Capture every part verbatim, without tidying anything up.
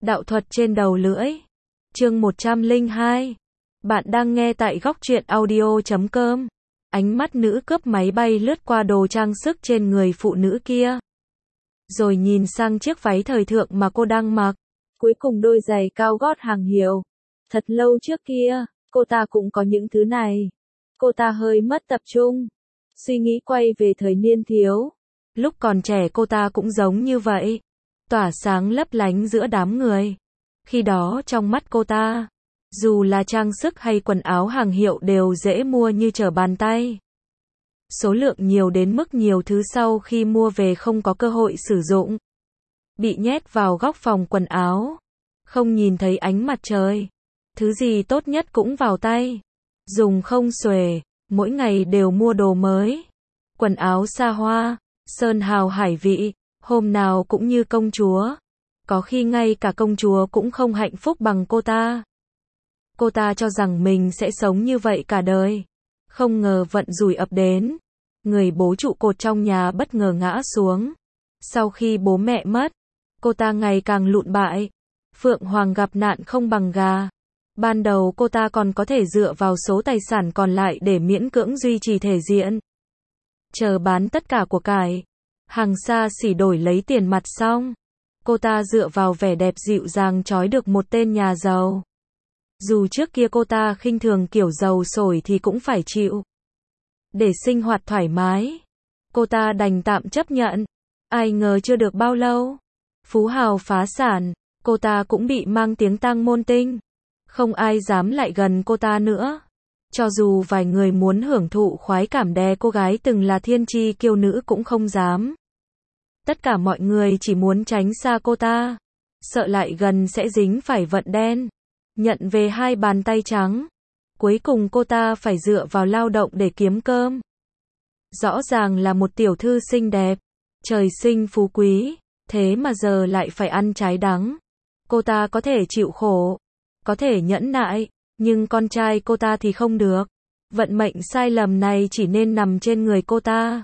Đạo thuật trên đầu lưỡi. Chương một trăm lẻ hai. Bạn đang nghe tại góc truyện audio chấm com. Ánh mắt nữ cướp máy bay lướt qua đồ trang sức trên người phụ nữ kia. Rồi nhìn sang chiếc váy thời thượng mà cô đang mặc. Cuối cùng đôi giày cao gót hàng hiệu. Thật lâu trước kia, cô ta cũng có những thứ này. Cô ta hơi mất tập trung. Suy nghĩ quay về thời niên thiếu. Lúc còn trẻ cô ta cũng giống như vậy. Tỏa sáng lấp lánh giữa đám người. Khi đó trong mắt cô ta, dù là trang sức hay quần áo hàng hiệu đều dễ mua như trở bàn tay. Số lượng nhiều đến mức nhiều thứ sau khi mua về không có cơ hội sử dụng. Bị nhét vào góc phòng quần áo. Không nhìn thấy ánh mặt trời. Thứ gì tốt nhất cũng vào tay. Dùng không xuể, mỗi ngày đều mua đồ mới. Quần áo xa hoa, sơn hào hải vị, hôm nào cũng như công chúa. Có khi ngay cả công chúa cũng không hạnh phúc bằng cô ta. Cô ta cho rằng mình sẽ sống như vậy cả đời. Không ngờ vận rủi ập đến. Người bố trụ cột trong nhà bất ngờ ngã xuống. Sau khi bố mẹ mất, cô ta ngày càng lụn bại. Phượng Hoàng gặp nạn không bằng gà. Ban đầu cô ta còn có thể dựa vào số tài sản còn lại để miễn cưỡng duy trì thể diện. Chờ bán tất cả của cải, hàng xa xỉ đổi lấy tiền mặt xong, cô ta dựa vào vẻ đẹp dịu dàng trói được một tên nhà giàu. Dù trước kia cô ta khinh thường kiểu giàu sổi thì cũng phải chịu. Để sinh hoạt thoải mái, cô ta đành tạm chấp nhận. Ai ngờ chưa được bao lâu, phú hào phá sản, cô ta cũng bị mang tiếng tang môn tinh. Không ai dám lại gần cô ta nữa. Cho dù vài người muốn hưởng thụ khoái cảm đè cô gái từng là thiên chi kiêu nữ cũng không dám. Tất cả mọi người chỉ muốn tránh xa cô ta. Sợ lại gần sẽ dính phải vận đen. Nhận về hai bàn tay trắng. Cuối cùng cô ta phải dựa vào lao động để kiếm cơm. Rõ ràng là một tiểu thư xinh đẹp. Trời sinh phú quý. Thế mà giờ lại phải ăn trái đắng. Cô ta có thể chịu khổ. Có thể nhẫn nại. Nhưng con trai cô ta thì không được. Vận mệnh sai lầm này chỉ nên nằm trên người cô ta.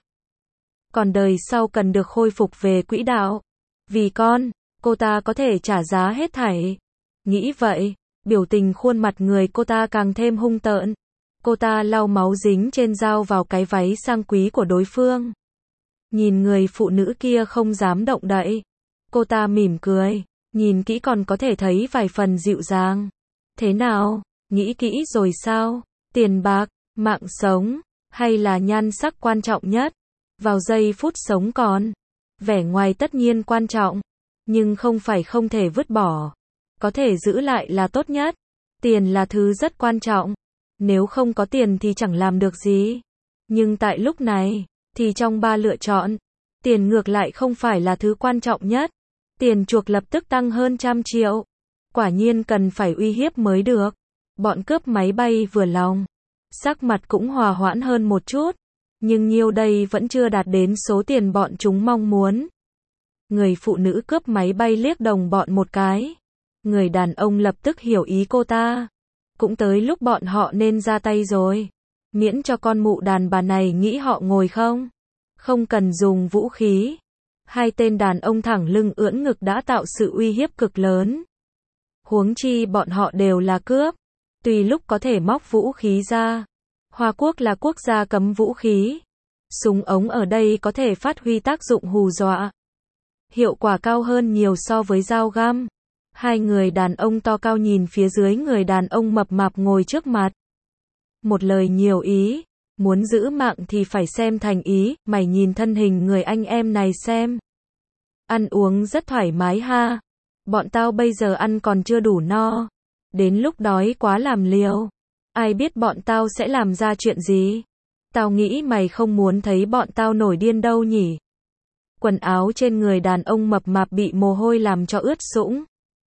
Còn đời sau cần được khôi phục về quỹ đạo. Vì con, cô ta có thể trả giá hết thảy. Nghĩ vậy, biểu tình khuôn mặt người cô ta càng thêm hung tợn. Cô ta lau máu dính trên dao vào cái váy sang quý của đối phương. Nhìn người phụ nữ kia không dám động đậy. Cô ta mỉm cười, nhìn kỹ còn có thể thấy vài phần dịu dàng. Thế nào, nghĩ kỹ rồi sao? Tiền bạc, mạng sống, hay là nhan sắc quan trọng nhất? Vào giây phút sống còn, vẻ ngoài tất nhiên quan trọng, nhưng không phải không thể vứt bỏ. Có thể giữ lại là tốt nhất. Tiền là thứ rất quan trọng. Nếu không có tiền thì chẳng làm được gì. Nhưng tại lúc này, thì trong ba lựa chọn, tiền ngược lại không phải là thứ quan trọng nhất. Tiền chuộc lập tức tăng hơn trăm triệu. Quả nhiên cần phải uy hiếp mới được. Bọn cướp máy bay vừa lòng. Sắc mặt cũng hòa hoãn hơn một chút. Nhưng nhiêu đây vẫn chưa đạt đến số tiền bọn chúng mong muốn. Người phụ nữ cướp máy bay liếc đồng bọn một cái. Người đàn ông lập tức hiểu ý cô ta. Cũng tới lúc bọn họ nên ra tay rồi. Miễn cho con mụ đàn bà này nghĩ họ ngồi không. Không cần dùng vũ khí. Hai tên đàn ông thẳng lưng ưỡn ngực đã tạo sự uy hiếp cực lớn. Huống chi bọn họ đều là cướp. Tùy lúc có thể móc vũ khí ra. Hoa Quốc là quốc gia cấm vũ khí. Súng ống ở đây có thể phát huy tác dụng hù dọa. Hiệu quả cao hơn nhiều so với dao găm. Hai người đàn ông to cao nhìn phía dưới người đàn ông mập mạp ngồi trước mặt. Một lời nhiều ý. Muốn giữ mạng thì phải xem thành ý. Mày nhìn thân hình người anh em này xem. Ăn uống rất thoải mái ha. Bọn tao bây giờ ăn còn chưa đủ no. Đến lúc đói quá làm liều. Ai biết bọn tao sẽ làm ra chuyện gì. Tao nghĩ mày không muốn thấy bọn tao nổi điên đâu nhỉ. Quần áo trên người đàn ông mập mạp bị mồ hôi làm cho ướt sũng.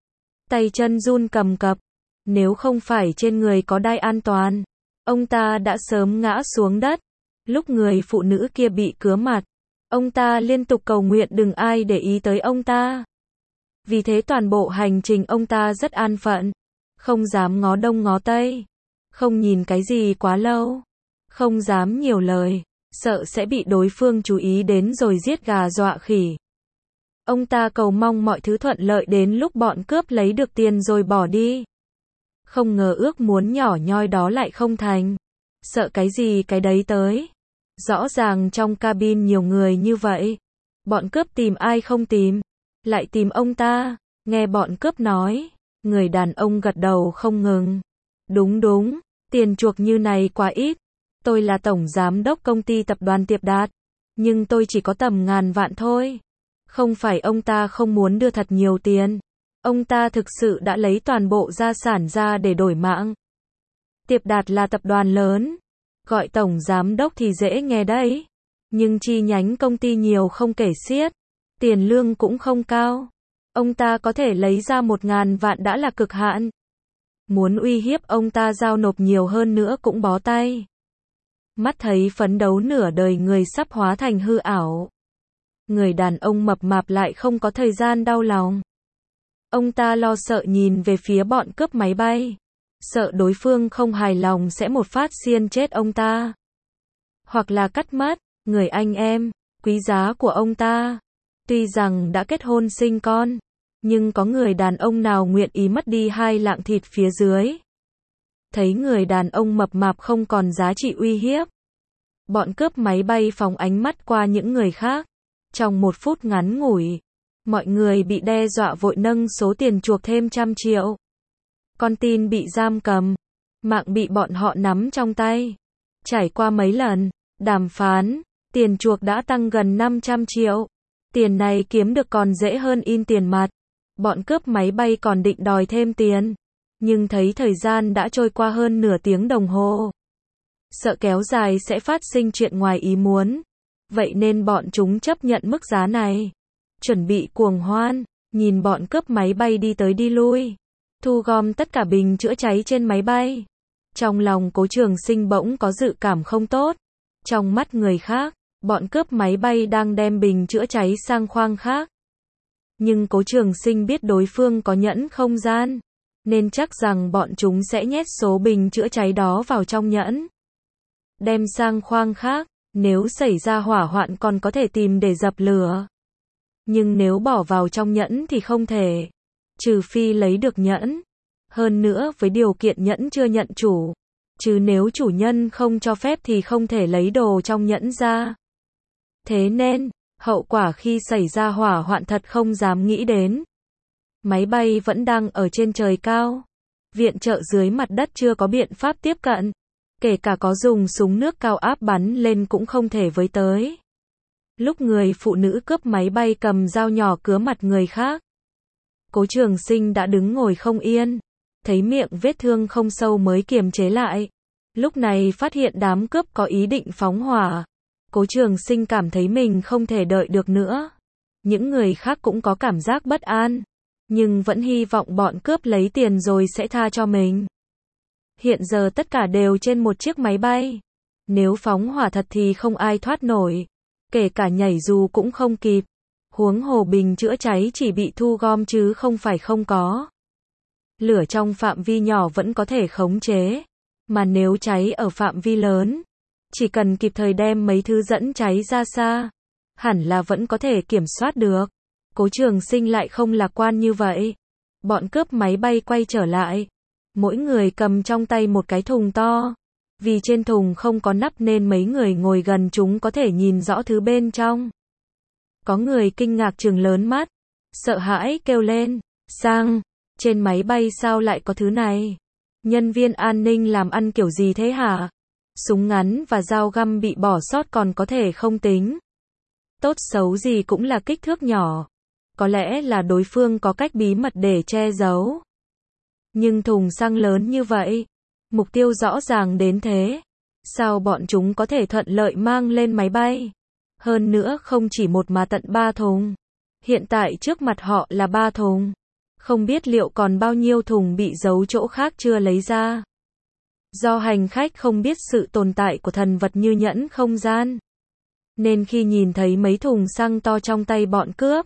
Tay chân run cầm cập. Nếu không phải trên người có đai an toàn, ông ta đã sớm ngã xuống đất. Lúc người phụ nữ kia bị cứa mặt, ông ta liên tục cầu nguyện đừng ai để ý tới ông ta. Vì thế toàn bộ hành trình ông ta rất an phận. Không dám ngó đông ngó tây. Không nhìn cái gì quá lâu. Không dám nhiều lời. Sợ sẽ bị đối phương chú ý đến rồi giết gà dọa khỉ. Ông ta cầu mong mọi thứ thuận lợi đến lúc bọn cướp lấy được tiền rồi bỏ đi. Không ngờ ước muốn nhỏ nhoi đó lại không thành. Sợ cái gì cái đấy tới. Rõ ràng trong cabin nhiều người như vậy. Bọn cướp tìm ai không tìm. Lại tìm ông ta. Nghe bọn cướp nói. Người đàn ông gật đầu không ngừng. Đúng đúng. Tiền chuộc như này quá ít. Tôi là tổng giám đốc công ty tập đoàn Tiệp Đạt. Nhưng tôi chỉ có tầm ngàn vạn thôi. Không phải ông ta không muốn đưa thật nhiều tiền. Ông ta thực sự đã lấy toàn bộ gia sản ra để đổi mạng. Tiệp Đạt là tập đoàn lớn. Gọi tổng giám đốc thì dễ nghe đấy. Nhưng chi nhánh công ty nhiều không kể xiết. Tiền lương cũng không cao. Ông ta có thể lấy ra một ngàn vạn đã là cực hạn. Muốn uy hiếp ông ta giao nộp nhiều hơn nữa cũng bó tay. Mắt thấy phấn đấu nửa đời người sắp hóa thành hư ảo. Người đàn ông mập mạp lại không có thời gian đau lòng. Ông ta lo sợ nhìn về phía bọn cướp máy bay. Sợ đối phương không hài lòng sẽ một phát xiên chết ông ta. Hoặc là cắt mất, người anh em, quý giá của ông ta. Tuy rằng đã kết hôn sinh con, nhưng có người đàn ông nào nguyện ý mất đi hai lạng thịt phía dưới. Thấy người đàn ông mập mạp không còn giá trị uy hiếp. Bọn cướp máy bay phóng ánh mắt qua những người khác. Trong một phút ngắn ngủi, mọi người bị đe dọa vội nâng số tiền chuộc thêm trăm triệu. Con tin bị giam cầm, mạng bị bọn họ nắm trong tay. Trải qua mấy lần đàm phán, tiền chuộc đã tăng gần năm trăm triệu. Tiền này kiếm được còn dễ hơn in tiền mặt. Bọn cướp máy bay còn định đòi thêm tiền, nhưng thấy thời gian đã trôi qua hơn nửa tiếng đồng hồ. Sợ kéo dài sẽ phát sinh chuyện ngoài ý muốn. Vậy nên bọn chúng chấp nhận mức giá này. Chuẩn bị cuồng hoan, nhìn bọn cướp máy bay đi tới đi lui. Thu gom tất cả bình chữa cháy trên máy bay. Trong lòng Cố Trường Sinh bỗng có dự cảm không tốt. Trong mắt người khác, bọn cướp máy bay đang đem bình chữa cháy sang khoang khác. Nhưng Cố Trường Sinh biết đối phương có nhẫn không gian, nên chắc rằng bọn chúng sẽ nhét số bình chữa cháy đó vào trong nhẫn. Đem sang khoang khác, nếu xảy ra hỏa hoạn còn có thể tìm để dập lửa. Nhưng nếu bỏ vào trong nhẫn thì không thể. Trừ phi lấy được nhẫn. Hơn nữa với điều kiện nhẫn chưa nhận chủ. Chứ nếu chủ nhân không cho phép thì không thể lấy đồ trong nhẫn ra. Thế nên, hậu quả khi xảy ra hỏa hoạn thật không dám nghĩ đến. Máy bay vẫn đang ở trên trời cao. Viện trợ dưới mặt đất chưa có biện pháp tiếp cận. Kể cả có dùng súng nước cao áp bắn lên cũng không thể với tới. Lúc người phụ nữ cướp máy bay cầm dao nhỏ cứa mặt người khác. Cố Trường Sinh đã đứng ngồi không yên. Thấy miệng vết thương không sâu mới kiềm chế lại. Lúc này phát hiện đám cướp có ý định phóng hỏa. Cố Trường Sinh cảm thấy mình không thể đợi được nữa. Những người khác cũng có cảm giác bất an. Nhưng vẫn hy vọng bọn cướp lấy tiền rồi sẽ tha cho mình. Hiện giờ tất cả đều trên một chiếc máy bay. Nếu phóng hỏa thật thì không ai thoát nổi. Kể cả nhảy dù cũng không kịp. Huống hồ bình chữa cháy chỉ bị thu gom chứ không phải không có. Lửa trong phạm vi nhỏ vẫn có thể khống chế. Mà nếu cháy ở phạm vi lớn, chỉ cần kịp thời đem mấy thứ dẫn cháy ra xa, hẳn là vẫn có thể kiểm soát được. Cố Trường Sinh lại không lạc quan như vậy. Bọn cướp máy bay quay trở lại. Mỗi người cầm trong tay một cái thùng to. Vì trên thùng không có nắp nên mấy người ngồi gần chúng có thể nhìn rõ thứ bên trong. Có người kinh ngạc trừng lớn mắt, sợ hãi kêu lên, "Sang, trên máy bay sao lại có thứ này? Nhân viên an ninh làm ăn kiểu gì thế hả?" Súng ngắn và dao găm bị bỏ sót còn có thể không tính. Tốt xấu gì cũng là kích thước nhỏ. Có lẽ là đối phương có cách bí mật để che giấu. Nhưng thùng xăng lớn như vậy, mục tiêu rõ ràng đến thế. Sao bọn chúng có thể thuận lợi mang lên máy bay? Hơn nữa không chỉ một mà tận ba thùng. Hiện tại trước mặt họ là ba thùng. Không biết liệu còn bao nhiêu thùng bị giấu chỗ khác chưa lấy ra. Do hành khách không biết sự tồn tại của thần vật như nhẫn không gian, nên khi nhìn thấy mấy thùng xăng to trong tay bọn cướp,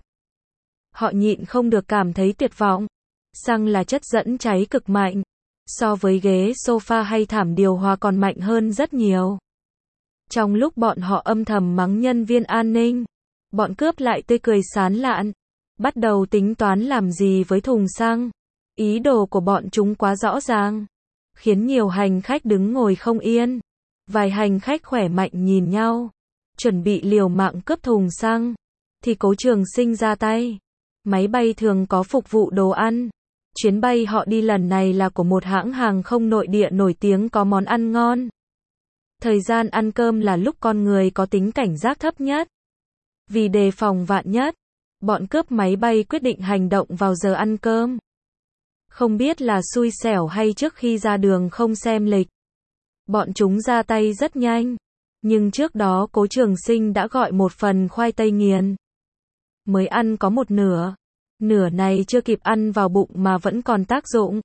họ nhịn không được cảm thấy tuyệt vọng. Xăng là chất dẫn cháy cực mạnh. So với ghế sofa hay thảm điều hòa còn mạnh hơn rất nhiều. Trong lúc bọn họ âm thầm mắng nhân viên an ninh, bọn cướp lại tươi cười sán lạn. bắt đầu tính toán làm gì với thùng xăng. Ý đồ của bọn chúng quá rõ ràng, khiến nhiều hành khách đứng ngồi không yên. Vài hành khách khỏe mạnh nhìn nhau, chuẩn bị liều mạng cướp thùng xăng, thì Cố Trường Sinh ra tay. Máy bay thường có phục vụ đồ ăn. Chuyến bay họ đi lần này là của một hãng hàng không nội địa nổi tiếng có món ăn ngon. Thời gian ăn cơm là lúc con người có tính cảnh giác thấp nhất. Vì đề phòng vạn nhất, bọn cướp máy bay quyết định hành động vào giờ ăn cơm. Không biết là xui xẻo hay trước khi ra đường không xem lịch, bọn chúng ra tay rất nhanh. Nhưng trước đó Cố Trường Sinh đã gọi một phần khoai tây nghiền. Mới ăn có một nửa. Nửa này chưa kịp ăn vào bụng mà vẫn còn tác dụng.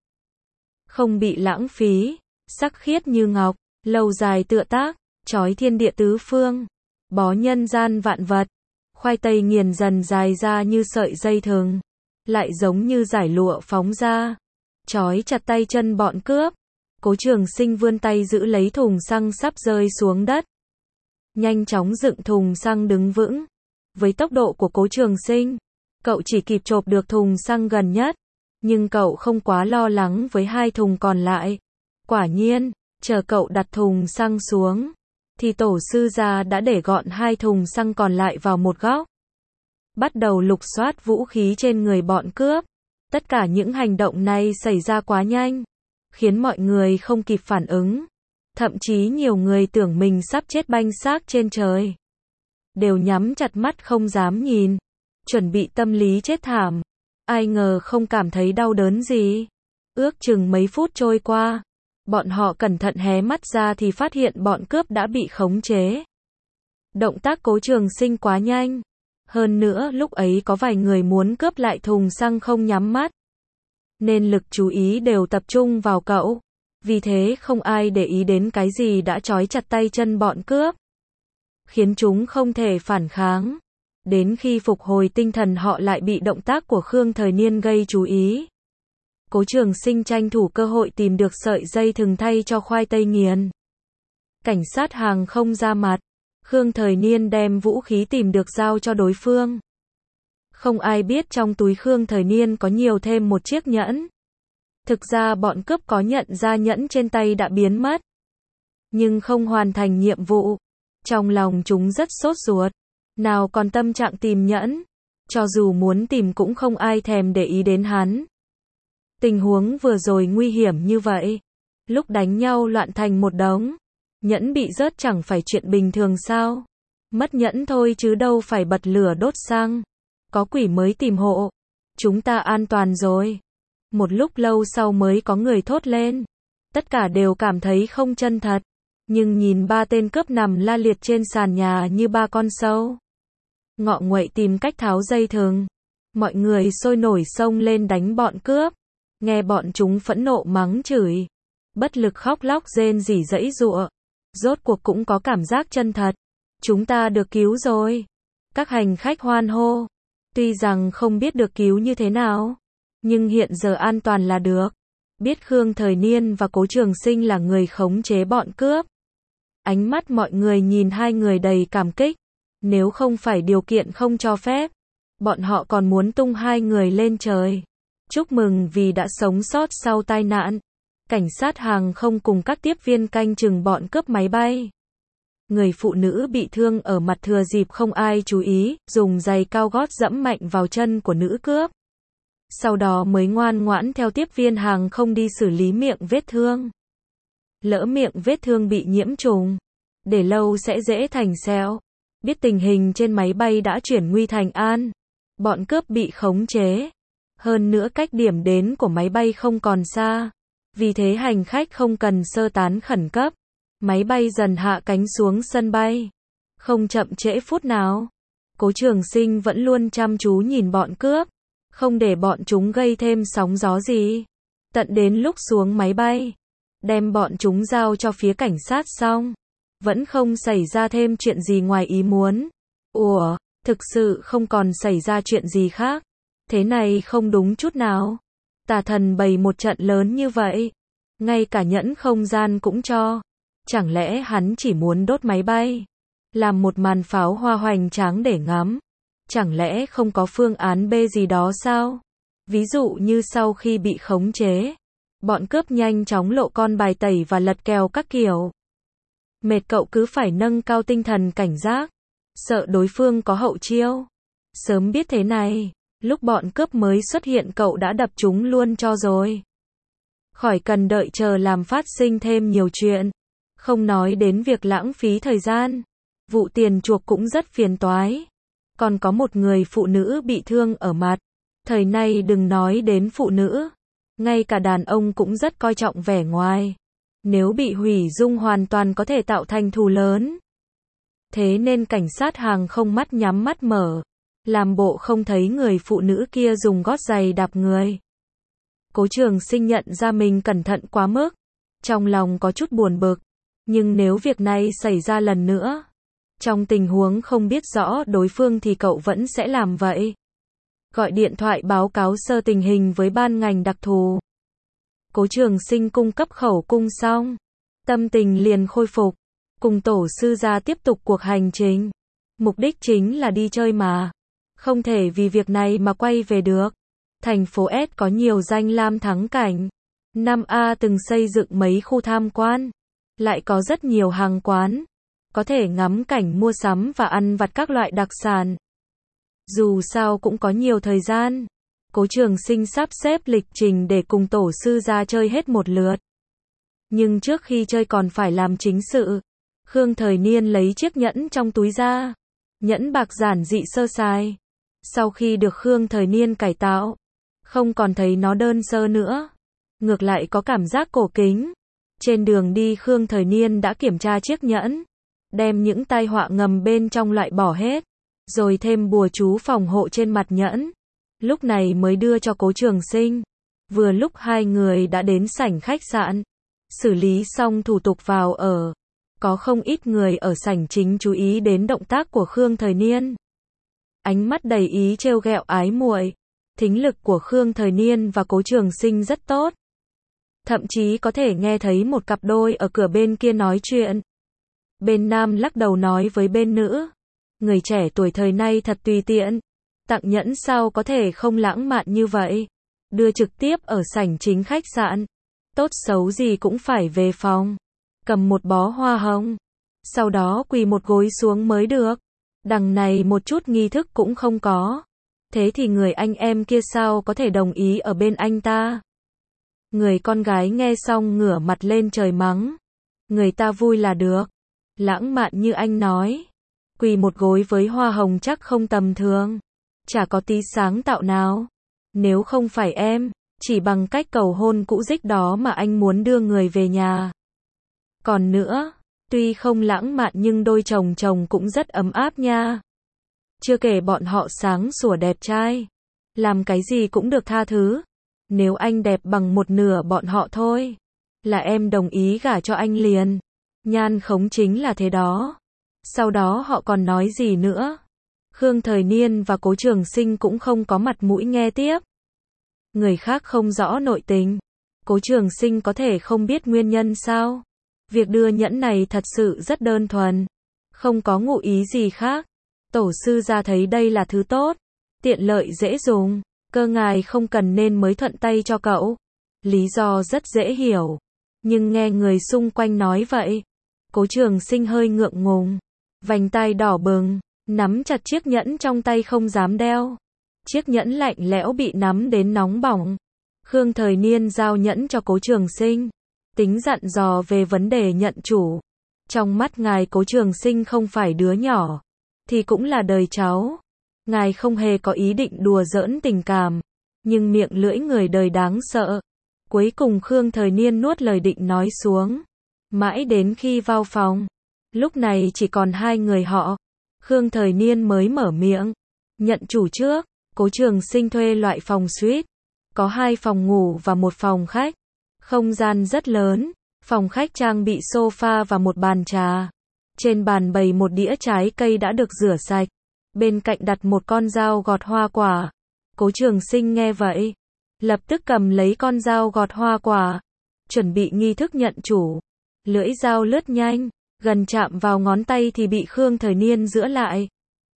Không bị lãng phí, sắc khiết như ngọc, lâu dài tựa tác, chói thiên địa tứ phương, bó nhân gian vạn vật. Khoai tây nghiền dần dài ra như sợi dây thừng, lại giống như dải lụa phóng ra, chói chặt tay chân bọn cướp. Cố Trường Sinh vươn tay giữ lấy thùng xăng sắp rơi xuống đất. Nhanh chóng dựng thùng xăng đứng vững. Với tốc độ của Cố Trường Sinh, cậu chỉ kịp chộp được thùng xăng gần nhất. Nhưng cậu không quá lo lắng với hai thùng còn lại. Quả nhiên, chờ cậu đặt thùng xăng xuống, thì tổ sư gia đã để gọn hai thùng xăng còn lại vào một góc. Bắt đầu lục soát vũ khí trên người bọn cướp. Tất cả những hành động này xảy ra quá nhanh, khiến mọi người không kịp phản ứng. Thậm chí nhiều người tưởng mình sắp chết banh xác trên trời, đều nhắm chặt mắt không dám nhìn, chuẩn bị tâm lý chết thảm. Ai ngờ không cảm thấy đau đớn gì. Ước chừng mấy phút trôi qua, bọn họ cẩn thận hé mắt ra thì phát hiện bọn cướp đã bị khống chế. Động tác Cố Trường Sinh quá nhanh. Hơn nữa lúc ấy có vài người muốn cướp lại thùng xăng không nhắm mắt, nên lực chú ý đều tập trung vào cậu. Vì thế không ai để ý đến cái gì đã trói chặt tay chân bọn cướp, khiến chúng không thể phản kháng. Đến khi phục hồi tinh thần họ lại bị động tác của Khương Thời Niên gây chú ý. Cố Trường Sinh tranh thủ cơ hội tìm được sợi dây thừng thay cho khoai tây nghiền. Cảnh sát hàng không ra mặt. Khương Thời Niên đem vũ khí tìm được giao cho đối phương. Không ai biết trong túi Khương Thời Niên có nhiều thêm một chiếc nhẫn. Thực ra bọn cướp có nhận ra nhẫn trên tay đã biến mất, nhưng không hoàn thành nhiệm vụ. Trong lòng chúng rất sốt ruột, nào còn tâm trạng tìm nhẫn. Cho dù muốn tìm cũng không ai thèm để ý đến hắn. Tình huống vừa rồi nguy hiểm như vậy, lúc đánh nhau loạn thành một đống, nhẫn bị rớt chẳng phải chuyện bình thường sao? Mất nhẫn thôi chứ đâu phải bật lửa đốt xăng. Có quỷ mới tìm hộ. Chúng ta an toàn rồi. Một lúc lâu sau mới có người thốt lên. Tất cả đều cảm thấy không chân thật. Nhưng nhìn ba tên cướp nằm la liệt trên sàn nhà như ba con sâu, ngọ nguậy tìm cách tháo dây thừng. Mọi người sôi nổi xông lên đánh bọn cướp. Nghe bọn chúng phẫn nộ mắng chửi, bất lực khóc lóc rên rỉ giãy giụa. Rốt cuộc cũng có cảm giác chân thật. Chúng ta được cứu rồi. Các hành khách hoan hô. Tuy rằng không biết được cứu như thế nào, nhưng hiện giờ an toàn là được. Biết Khương Thời Niên và Cố Trường Sinh là người khống chế bọn cướp. Ánh mắt mọi người nhìn hai người đầy cảm kích. Nếu không phải điều kiện không cho phép, bọn họ còn muốn tung hai người lên trời. Chúc mừng vì đã sống sót sau tai nạn. Cảnh sát hàng không cùng các tiếp viên canh chừng bọn cướp máy bay. Người phụ nữ bị thương ở mặt thừa dịp không ai chú ý, dùng giày cao gót dẫm mạnh vào chân của nữ cướp. Sau đó mới ngoan ngoãn theo tiếp viên hàng không đi xử lý miệng vết thương. Lỡ miệng vết thương bị nhiễm trùng, để lâu sẽ dễ thành sẹo. Biết tình hình trên máy bay đã chuyển nguy thành an, bọn cướp bị khống chế. Hơn nữa cách điểm đến của máy bay không còn xa, vì thế hành khách không cần sơ tán khẩn cấp. Máy bay dần hạ cánh xuống sân bay. Không chậm trễ phút nào. Cố Trường Sinh vẫn luôn chăm chú nhìn bọn cướp, không để bọn chúng gây thêm sóng gió gì. Tận đến lúc xuống máy bay, đem bọn chúng giao cho phía cảnh sát xong, vẫn không xảy ra thêm chuyện gì ngoài ý muốn. Ủa, thực sự không còn xảy ra chuyện gì khác. Thế này không đúng chút nào. Tà thần bày một trận lớn như vậy, ngay cả nhẫn không gian cũng cho. Chẳng lẽ hắn chỉ muốn đốt máy bay, làm một màn pháo hoa hoành tráng để ngắm? Chẳng lẽ không có phương án B gì đó sao? Ví dụ như sau khi bị khống chế, bọn cướp nhanh chóng lộ con bài tẩy và lật kèo các kiểu. Mệt cậu cứ phải nâng cao tinh thần cảnh giác, sợ đối phương có hậu chiêu. Sớm biết thế này, lúc bọn cướp mới xuất hiện cậu đã đập chúng luôn cho rồi. Khỏi cần đợi chờ làm phát sinh thêm nhiều chuyện. Không nói đến việc lãng phí thời gian. Vụ tiền chuộc cũng rất phiền toái. Còn có một người phụ nữ bị thương ở mặt. Thời nay đừng nói đến phụ nữ. Ngay cả đàn ông cũng rất coi trọng vẻ ngoài. Nếu bị hủy dung hoàn toàn có thể tạo thành thù lớn. Thế nên cảnh sát hàng không mắt nhắm mắt mở. Làm bộ không thấy người phụ nữ kia dùng gót giày đạp người. Cố Trường Sinh nhận ra mình cẩn thận quá mức. Trong lòng có chút buồn bực. Nhưng nếu việc này xảy ra lần nữa, trong tình huống không biết rõ đối phương thì cậu vẫn sẽ làm vậy. Gọi điện thoại báo cáo sơ tình hình với ban ngành đặc thù. Cố Trường Sinh cung cấp khẩu cung xong, tâm tình liền khôi phục, cùng tổ sư gia tiếp tục cuộc hành trình. Mục đích chính là đi chơi mà, không thể vì việc này mà quay về được. Thành phố S có nhiều danh lam thắng cảnh. năm A từng xây dựng mấy khu tham quan, lại có rất nhiều hàng quán, có thể ngắm cảnh mua sắm và ăn vặt các loại đặc sản. Dù sao cũng có nhiều thời gian, Cố Trường Sinh sắp xếp lịch trình để cùng tổ sư ra chơi hết một lượt. Nhưng trước khi chơi còn phải làm chính sự. Khương Thời Niên lấy chiếc nhẫn trong túi ra. Nhẫn bạc giản dị sơ sài. Sau khi được Khương Thời Niên cải tạo, không còn thấy nó đơn sơ nữa. Ngược lại có cảm giác cổ kính. Trên đường đi Khương Thời Niên đã kiểm tra chiếc nhẫn, đem những tai họa ngầm bên trong loại bỏ hết, rồi thêm bùa chú phòng hộ trên mặt nhẫn. Lúc này mới đưa cho Cố Trường Sinh. Vừa lúc hai người đã đến sảnh khách sạn, xử lý xong thủ tục vào ở. Có không ít người ở sảnh chính chú ý đến động tác của Khương Thời Niên. Ánh mắt đầy ý trêu ghẹo ái muội. Thính lực của Khương Thời Niên và Cố Trường Sinh rất tốt. Thậm chí có thể nghe thấy một cặp đôi ở cửa bên kia nói chuyện. Bên nam lắc đầu nói với bên nữ. Người trẻ tuổi thời nay thật tùy tiện. Tặng nhẫn sao có thể không lãng mạn như vậy. Đưa trực tiếp ở sảnh chính khách sạn. Tốt xấu gì cũng phải về phòng. Cầm một bó hoa hồng. Sau đó quỳ một gối xuống mới được. Đằng này một chút nghi thức cũng không có. Thế thì người anh em kia sao có thể đồng ý ở bên anh ta? Người con gái nghe xong ngửa mặt lên trời mắng. Người ta vui là được. Lãng mạn như anh nói. Quỳ một gối với hoa hồng chắc không tầm thường. Chả có tí sáng tạo nào. Nếu không phải em, chỉ bằng cách cầu hôn cũ dích đó mà anh muốn đưa người về nhà. Còn nữa, tuy không lãng mạn nhưng đôi chồng chồng cũng rất ấm áp nha. Chưa kể bọn họ sáng sủa đẹp trai. Làm cái gì cũng được tha thứ. Nếu anh đẹp bằng một nửa bọn họ thôi, là em đồng ý gả cho anh liền. Nhan khống chính là thế đó. Sau đó họ còn nói gì nữa? Khương Thời Niên và Cố Trường Sinh cũng không có mặt mũi nghe tiếp. Người khác không rõ nội tình. Cố Trường Sinh có thể không biết nguyên nhân sao? Việc đưa nhẫn này thật sự rất đơn thuần. Không có ngụ ý gì khác. Tổ sư ra thấy đây là thứ tốt. Tiện lợi dễ dùng. Cơ ngài không cần nên mới thuận tay cho cậu. Lý do rất dễ hiểu. Nhưng nghe người xung quanh nói vậy. Cố Trường Sinh hơi ngượng ngùng. Vành tai đỏ bừng. Nắm chặt chiếc nhẫn trong tay không dám đeo. Chiếc nhẫn lạnh lẽo bị nắm đến nóng bỏng. Khương Thời Niên giao nhẫn cho Cố Trường Sinh. Tính dặn dò về vấn đề nhận chủ. Trong mắt ngài Cố Trường Sinh không phải đứa nhỏ. Thì cũng là đời cháu. Ngài không hề có ý định đùa giỡn tình cảm. Nhưng miệng lưỡi người đời đáng sợ. Cuối cùng Khương Thời Niên nuốt lời định nói xuống. Mãi đến khi vào phòng. Lúc này chỉ còn hai người họ. Khương Thời Niên mới mở miệng. Nhận chủ trước. Cố Trường Sinh thuê loại phòng suite. Có hai phòng ngủ và một phòng khách. Không gian rất lớn. Phòng khách trang bị sofa và một bàn trà. Trên bàn bày một đĩa trái cây đã được rửa sạch. Bên cạnh đặt một con dao gọt hoa quả. Cố Trường Sinh nghe vậy, lập tức cầm lấy con dao gọt hoa quả. Chuẩn bị nghi thức nhận chủ. Lưỡi dao lướt nhanh. Gần chạm vào ngón tay thì bị Khương Thời Niên giữa lại.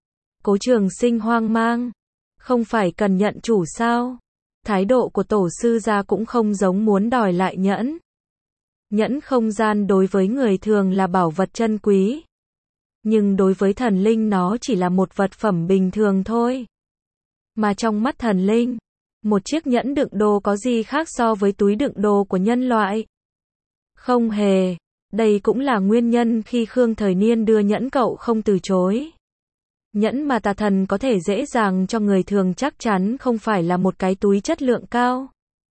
Cố Trường Sinh hoang mang. Không phải cần nhận chủ sao? Thái độ của tổ sư gia cũng không giống muốn đòi lại nhẫn. Nhẫn không gian đối với người thường là bảo vật chân quý. Nhưng đối với thần linh nó chỉ là một vật phẩm bình thường thôi. Mà trong mắt thần linh, một chiếc nhẫn đựng đồ có gì khác so với túi đựng đồ của nhân loại? Không hề. Đây cũng là nguyên nhân khi Khương Thời Niên đưa nhẫn cậu không từ chối. Nhẫn mà tà thần có thể dễ dàng cho người thường chắc chắn không phải là một cái túi chất lượng cao.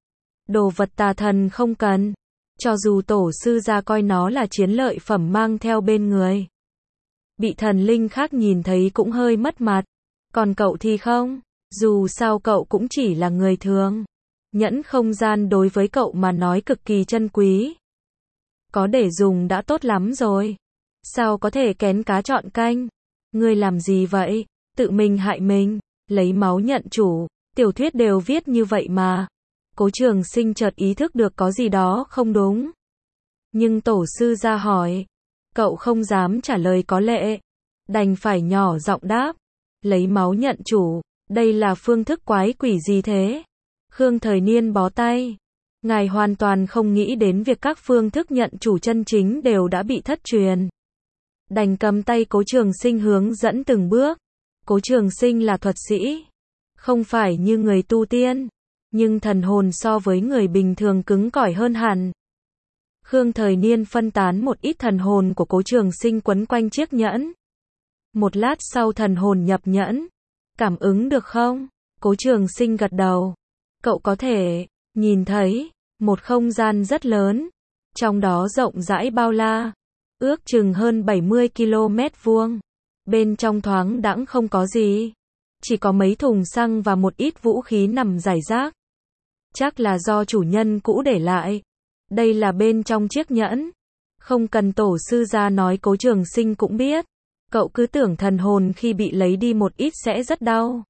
Đồ vật tà thần không cần. Cho dù tổ sư gia coi nó là chiến lợi phẩm mang theo bên người. Bị thần linh khác nhìn thấy cũng hơi mất mặt. Còn cậu thì không. Dù sao cậu cũng chỉ là người thường. Nhẫn không gian đối với cậu mà nói cực kỳ chân quý. Có để dùng đã tốt lắm rồi. Sao có thể kén cá chọn canh? Ngươi làm gì vậy? Tự mình hại mình. Lấy máu nhận chủ. Tiểu thuyết đều viết như vậy mà. Cố Trường Sinh chợt ý thức được có gì đó không đúng. Nhưng tổ sư ra hỏi. Cậu không dám trả lời có lệ. Đành phải nhỏ giọng đáp. Lấy máu nhận chủ. Đây là phương thức quái quỷ gì thế? Khương Thời Niên bó tay. Ngài hoàn toàn không nghĩ đến việc các phương thức nhận chủ chân chính đều đã bị thất truyền. Đành cầm tay Cố Trường Sinh hướng dẫn từng bước. Cố Trường Sinh là thuật sĩ. Không phải như người tu tiên. Nhưng thần hồn so với người bình thường cứng cỏi hơn hẳn. Khương Thời Niên phân tán một ít thần hồn của Cố Trường Sinh quấn quanh chiếc nhẫn. Một lát sau thần hồn nhập nhẫn. Cảm ứng được không? Cố Trường Sinh gật đầu. Cậu có thể nhìn thấy một không gian rất lớn. Trong đó rộng rãi bao la. Ước chừng hơn bảy mươi ki lô mét vuông. Bên trong thoáng đãng không có gì. Chỉ có mấy thùng xăng và một ít vũ khí nằm rải rác. Chắc là do chủ nhân cũ để lại. Đây là bên trong chiếc nhẫn. Không cần tổ sư ra nói Cố Trường Sinh cũng biết. Cậu cứ tưởng thần hồn khi bị lấy đi một ít sẽ rất đau.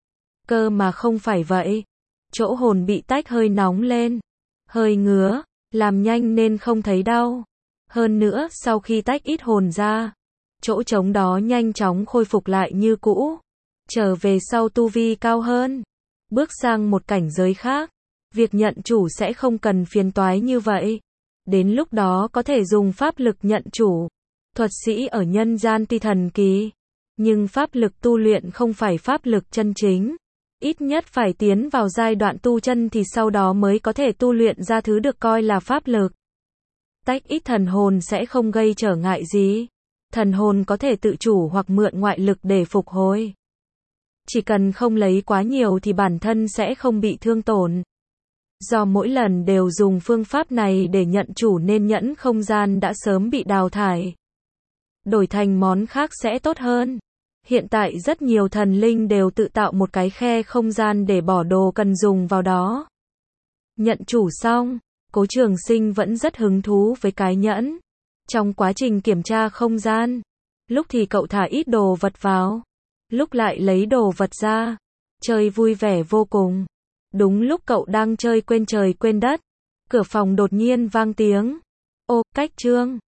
Cơ mà không phải vậy. Chỗ hồn bị tách hơi nóng lên. Hơi ngứa. Làm nhanh nên không thấy đau. Hơn nữa sau khi tách ít hồn ra. Chỗ trống đó nhanh chóng khôi phục lại như cũ. Trở về sau tu vi cao hơn. Bước sang một cảnh giới khác. Việc nhận chủ sẽ không cần phiền toái như vậy. Đến lúc đó có thể dùng pháp lực nhận chủ. Thuật sĩ ở nhân gian tuy thần kỳ. Nhưng pháp lực tu luyện không phải pháp lực chân chính. Ít nhất phải tiến vào giai đoạn tu chân thì sau đó mới có thể tu luyện ra thứ được coi là pháp lực. Tách ít thần hồn sẽ không gây trở ngại gì. Thần hồn có thể tự chủ hoặc mượn ngoại lực để phục hồi. Chỉ cần không lấy quá nhiều thì bản thân sẽ không bị thương tổn. Do mỗi lần đều dùng phương pháp này để nhận chủ nên nhẫn không gian đã sớm bị đào thải. Đổi thành món khác sẽ tốt hơn. Hiện tại rất nhiều thần linh đều tự tạo một cái khe không gian để bỏ đồ cần dùng vào đó. Nhận chủ xong, Cố Trường Sinh vẫn rất hứng thú với cái nhẫn. Trong quá trình kiểm tra không gian, lúc thì cậu thả ít đồ vật vào, lúc lại lấy đồ vật ra. Chơi vui vẻ vô cùng. Đúng lúc cậu đang chơi quên trời quên đất, cửa phòng đột nhiên vang tiếng. Ô, cách chương.